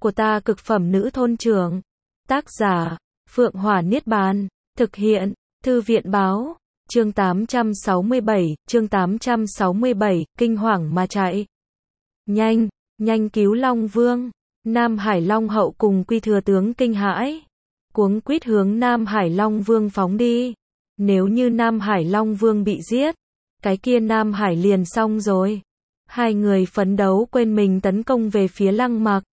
của ta cực phẩm nữ thôn trưởng. Tác giả, Phượng Hỏa Niết Bàn. Thực hiện, Thư viện báo. Chương 867, kinh hoàng mà chạy. Nhanh, nhanh cứu Long Vương. Nam Hải Long hậu cùng Quy thừa tướng kinh hãi, cuống quýt hướng Nam Hải Long Vương phóng đi. Nếu như Nam Hải Long Vương bị giết, cái kia Nam Hải liền xong rồi. Hai người phấn đấu quên mình tấn công về phía Lăng Mặc,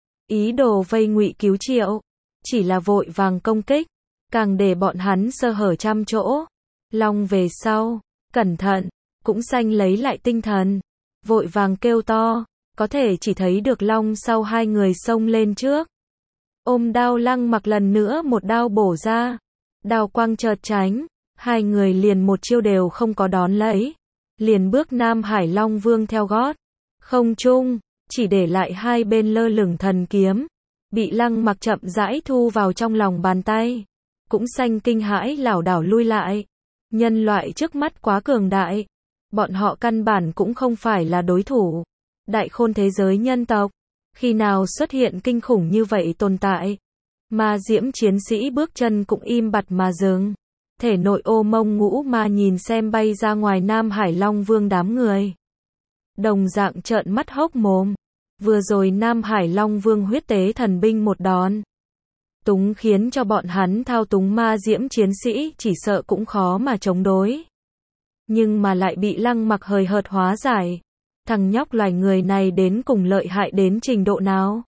ý đồ vây ngụy cứu Triệu, chỉ là vội vàng công kích, càng để bọn hắn sơ hở trăm chỗ. Long về sau, cẩn thận, cũng sanh lấy lại tinh thần, vội vàng kêu to, có thể chỉ thấy được Long sau hai người xông lên trước. Ôm đao Lăng Mặc lần nữa một đao bổ ra, đao quang chợt tránh, hai người liền một chiêu đều không có đón lấy, liền bước Nam Hải Long Vương theo gót. Không trung, chỉ để lại hai bên lơ lửng thần kiếm, bị Lăng Mặc chậm rãi thu vào trong lòng bàn tay, cũng sanh kinh hãi lảo đảo lui lại. Nhân loại trước mắt quá cường đại, bọn họ căn bản cũng không phải là đối thủ. Đại khôn thế giới nhân tộc, khi nào xuất hiện kinh khủng như vậy tồn tại. Ma diễm chiến sĩ bước chân cũng im bặt mà dừng. Thể nội ô mông ngũ ma nhìn xem bay ra ngoài Nam Hải Long Vương đám người, đồng dạng trợn mắt hốc mồm. Vừa rồi Nam Hải Long Vương huyết tế thần binh một đòn túng khiến cho bọn hắn thao túng ma diễm chiến sĩ chỉ sợ cũng khó mà chống đối. Nhưng mà lại bị Lăng Mặc hời hợt hóa giải. Thằng nhóc loài người này đến cùng lợi hại đến trình độ nào?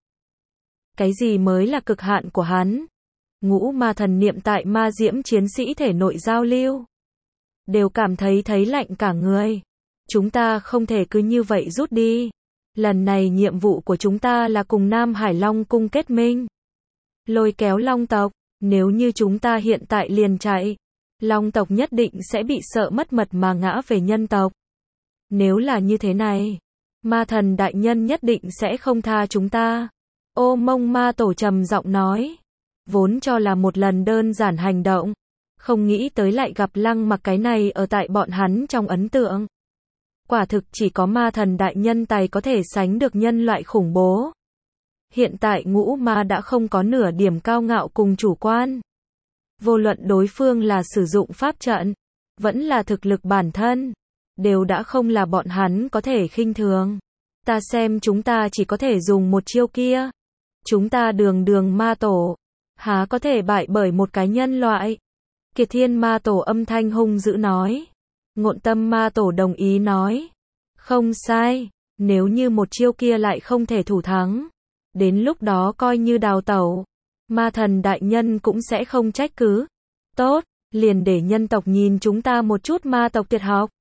Cái gì mới là cực hạn của hắn? Ngũ ma thần niệm tại ma diễm chiến sĩ thể nội giao lưu, đều cảm thấy lạnh cả người. Chúng ta không thể cứ như vậy rút đi. Lần này nhiệm vụ của chúng ta là cùng Nam Hải Long cung kết minh, lôi kéo Long tộc. Nếu như chúng ta hiện tại liền chạy, Long tộc nhất định sẽ bị sợ mất mật mà ngã về nhân tộc. Nếu là như thế này, ma thần đại nhân nhất định sẽ không tha chúng ta. Ô mông ma tổ trầm giọng nói. Vốn cho là một lần đơn giản hành động, không nghĩ tới lại gặp Lăng Mặc cái này ở tại bọn hắn trong ấn tượng. Quả thực chỉ có ma thần đại nhân tài có thể sánh được nhân loại khủng bố. Hiện tại ngũ ma đã không có nửa điểm cao ngạo cùng chủ quan. Vô luận đối phương là sử dụng pháp trận, vẫn là thực lực bản thân, đều đã không là bọn hắn có thể khinh thường. Ta xem chúng ta chỉ có thể dùng một chiêu kia. Chúng ta đường ma tổ, há có thể bại bởi một cái nhân loại. Kiệt Thiên ma tổ âm thanh hung dữ nói. Ngộn Tâm ma tổ đồng ý nói. Không sai, nếu như một chiêu kia lại không thể thủ thắng, đến lúc đó coi như đào tẩu, ma thần đại nhân cũng sẽ không trách cứ. Tốt, liền để nhân tộc nhìn chúng ta một chút ma tộc tuyệt học.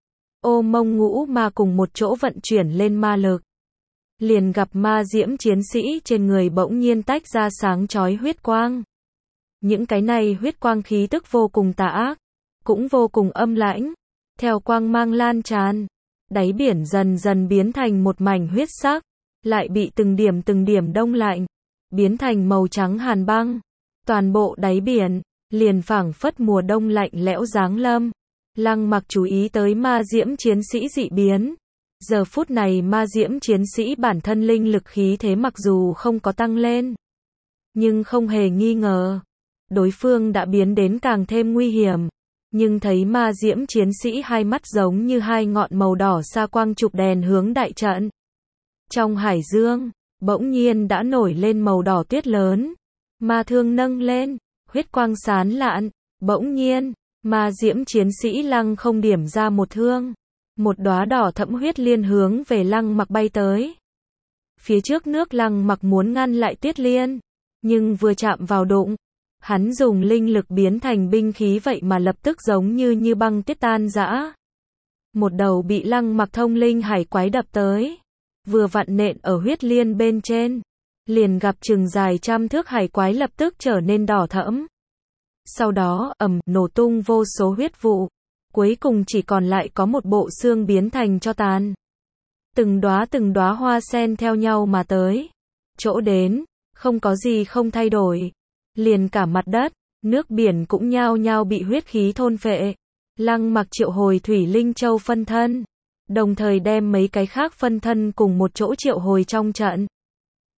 Ô mông ngũ ma cùng một chỗ vận chuyển lên ma lực, liền gặp ma diễm chiến sĩ trên người bỗng nhiên tách ra sáng chói huyết quang. Những cái này huyết quang khí tức vô cùng tà ác, cũng vô cùng âm lãnh. Theo quang mang lan tràn, đáy biển dần dần biến thành một mảnh huyết sắc, lại bị từng điểm đông lạnh, biến thành màu trắng hàn băng. Toàn bộ đáy biển liền phảng phất mùa đông lạnh lẽo giáng lâm. Lăng Mặc chú ý tới ma diễm chiến sĩ dị biến. Giờ phút này ma diễm chiến sĩ bản thân linh lực khí thế mặc dù không có tăng lên, nhưng không hề nghi ngờ, đối phương đã biến đến càng thêm nguy hiểm. Nhưng thấy ma diễm chiến sĩ hai mắt giống như hai ngọn màu đỏ xa quang chụp đèn hướng đại trận. Trong hải dương, bỗng nhiên đã nổi lên màu đỏ tuyết lớn. Ma thương nâng lên, huyết quang sán lạn. Bỗng nhiên, ma diễm chiến sĩ lăng không điểm ra một thương. Một đóa đỏ thẫm huyết liên hướng về Lăng Mặc bay tới. Phía trước nước Lăng Mặc muốn ngăn lại tuyết liên, nhưng vừa chạm vào đụng, hắn dùng linh lực biến thành binh khí vậy mà lập tức giống như băng tuyết tan rã. Một đầu bị Lăng Mặc thông linh hải quái đập tới, vừa vặn nện ở huyết liên bên trên, liền gặp chừng dài trăm thước hải quái lập tức trở nên đỏ thẫm. Sau đó nổ tung vô số huyết vụ. Cuối cùng chỉ còn lại có một bộ xương biến thành tro tàn. Từng đóa hoa sen theo nhau mà tới. Chỗ đến, không có gì không thay đổi. Liền cả mặt đất, nước biển cũng nhao nhao bị huyết khí thôn phệ. Lăng Mặc triệu hồi Thủy Linh Châu phân thân, đồng thời đem mấy cái khác phân thân cùng một chỗ triệu hồi trong trận.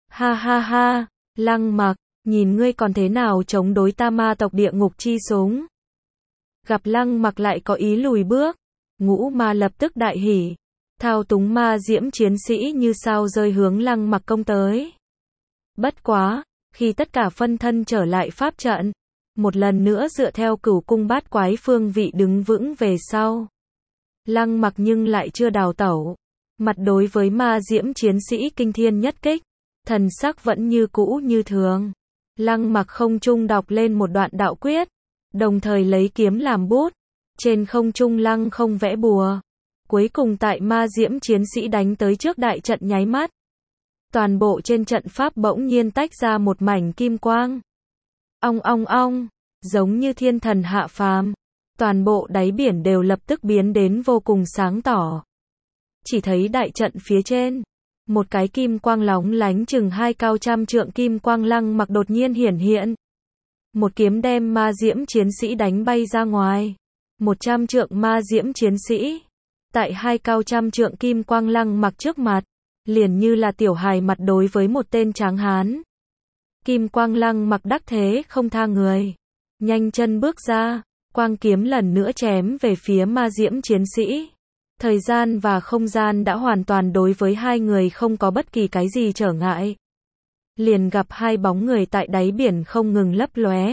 Ha ha ha, Lăng Mặc, nhìn ngươi còn thế nào chống đối ta ma tộc địa ngục chi súng. Gặp Lăng Mặc lại có ý lùi bước, Ngũ Ma lập tức đại hỉ, thao túng ma diễm chiến sĩ như sao rơi hướng Lăng Mặc công tới. Bất quá, khi tất cả phân thân trở lại pháp trận, một lần nữa dựa theo cửu cung bát quái phương vị đứng vững về sau. Lăng Mặc nhưng lại chưa đào tẩu, mặt đối với ma diễm chiến sĩ kinh thiên nhất kích, thần sắc vẫn như cũ như thường. Lăng Mặc không trung đọc lên một đoạn đạo quyết, đồng thời lấy kiếm làm bút, trên không trung lăng không vẽ bùa. Cuối cùng tại ma diễm chiến sĩ đánh tới trước đại trận nháy mắt, toàn bộ trên trận pháp bỗng nhiên tách ra một mảnh kim quang. Ong ong ong, giống như thiên thần hạ phàm, toàn bộ đáy biển đều lập tức biến đến vô cùng sáng tỏ. Chỉ thấy đại trận phía trên, một cái kim quang lóng lánh chừng 2 cao trăm trượng kim quang Lăng Mặc đột nhiên hiển hiện. Một kiếm đem ma diễm chiến sĩ đánh bay ra ngoài. 100 trượng ma diễm chiến sĩ, tại 2 cao trăm trượng kim quang Lăng Mặc trước mặt, liền như là tiểu hài mặt đối với một tên tráng hán. Kim quang Lăng Mặc đắc thế không tha người, nhanh chân bước ra, quang kiếm lần nữa chém về phía ma diễm chiến sĩ. Thời gian và không gian đã hoàn toàn đối với hai người không có bất kỳ cái gì trở ngại. Liền gặp hai bóng người tại đáy biển không ngừng lấp lóe.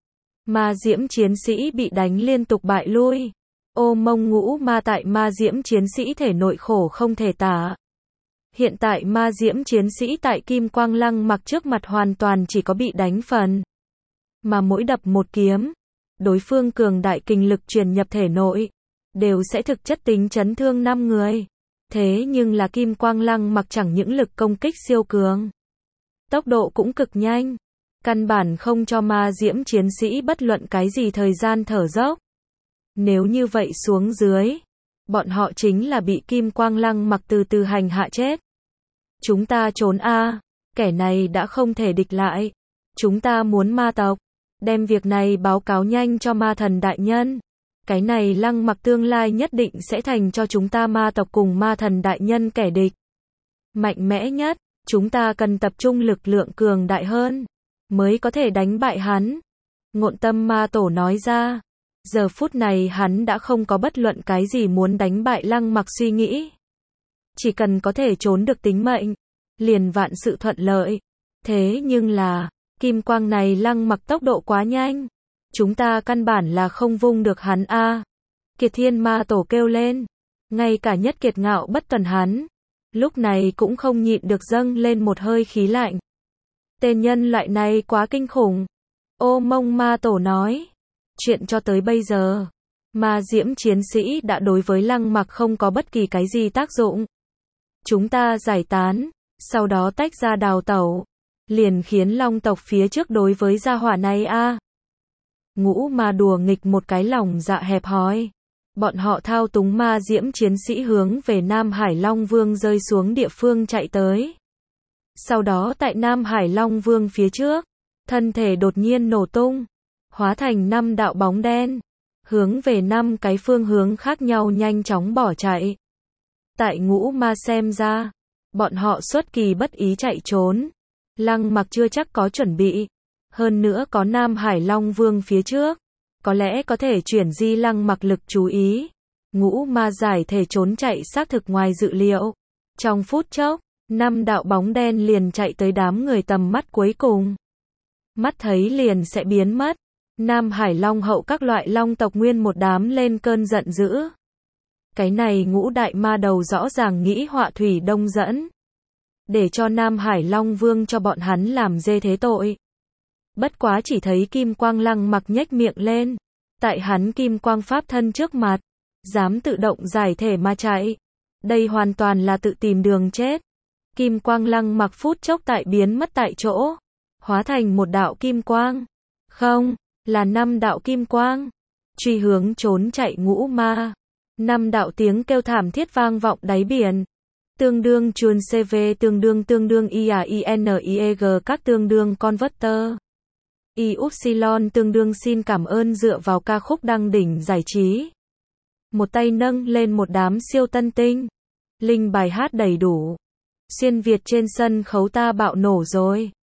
Ma diễm chiến sĩ bị đánh liên tục bại lui. Ô Mông Ngũ Ma tại ma diễm chiến sĩ thể nội khổ không thể tả. Hiện tại ma diễm chiến sĩ tại kim quang Lăng Mặc trước mặt hoàn toàn chỉ có bị đánh phần. Mà mỗi đập một kiếm, đối phương cường đại kinh lực truyền nhập thể nội, đều sẽ thực chất tính chấn thương 5 người. Thế nhưng là kim quang Lăng Mặc chẳng những lực công kích siêu cường, tốc độ cũng cực nhanh, căn bản không cho ma diễm chiến sĩ bất luận cái gì thời gian thở dốc. Nếu như vậy xuống dưới, bọn họ chính là bị kim quang Lăng Mặc từ từ hành hạ chết. Chúng ta trốn a, kẻ này đã không thể địch lại. Chúng ta muốn ma tộc, đem việc này báo cáo nhanh cho ma thần đại nhân. Cái này Lăng Mặc tương lai nhất định sẽ thành cho chúng ta ma tộc cùng ma thần đại nhân kẻ địch mạnh mẽ nhất. Chúng ta cần tập trung lực lượng cường đại hơn, mới có thể đánh bại hắn. Ngộn Tâm Ma Tổ nói ra. Giờ phút này hắn đã không có bất luận cái gì muốn đánh bại Lăng Mặc suy nghĩ. Chỉ cần có thể trốn được tính mệnh, liền vạn sự thuận lợi. Thế nhưng là, kim quang này Lăng Mặc tốc độ quá nhanh. Chúng ta căn bản là không vung được hắn a. Kiệt Thiên Ma Tổ kêu lên. Ngay cả Nhất Kiệt Ngạo Bất Tuần hắn, lúc này cũng không nhịn được dâng lên một hơi khí lạnh. Tên nhân loại này quá kinh khủng. Ô Mông Ma Tổ nói. Chuyện cho tới bây giờ, ma diễm chiến sĩ đã đối với Lăng Mặc không có bất kỳ cái gì tác dụng. Chúng ta giải tán, sau đó tách ra đào tẩu, liền khiến Long tộc phía trước đối với gia hỏa này a. Ngũ Ma đùa nghịch một cái lòng dạ hẹp hòi. Bọn họ thao túng ma diễm chiến sĩ hướng về Nam Hải Long Vương rơi xuống địa phương chạy tới. Sau đó tại Nam Hải Long Vương phía trước, thân thể đột nhiên nổ tung, hóa thành 5 đạo bóng đen, hướng về 5 cái phương hướng khác nhau nhanh chóng bỏ chạy. Tại Ngũ Ma xem ra, bọn họ xuất kỳ bất ý chạy trốn. Lăng Mặc chưa chắc có chuẩn bị, hơn nữa có Nam Hải Long Vương phía trước, có lẽ có thể chuyển di Lăng Mặc lực chú ý. Ngũ Ma giải thể trốn chạy xác thực ngoài dự liệu. Trong phút chốc, 5 đạo bóng đen liền chạy tới đám người tầm mắt cuối cùng. Mắt thấy liền sẽ biến mất. Nam Hải Long hậu các loại long tộc nguyên một đám lên cơn giận dữ. Cái này Ngũ đại ma đầu rõ ràng nghĩ họa thủy đông dẫn, để cho Nam Hải Long Vương cho bọn hắn làm dê thế tội. Bất quá chỉ thấy kim quang Lăng Mặc nhếch miệng lên, tại hắn kim quang pháp thân trước mặt, dám tự động giải thể mà chạy. Đây hoàn toàn là tự tìm đường chết. Kim quang Lăng Mặc phút chốc tại biến mất tại chỗ, hóa thành một đạo kim quang. Không, là 5 đạo kim quang, truy hướng trốn chạy Ngũ Ma. 5 đạo tiếng kêu thảm thiết vang vọng đáy biển. Tương đương chuồn CV tương đương IAINIEG các tương đương converter. Ypsilon tương đương xin cảm ơn dựa vào ca khúc đăng đỉnh giải trí. Một tay nâng lên một đám siêu tân tinh. Linh bài hát đầy đủ. Xuyên Việt trên sân khấu ta bạo nổ rồi.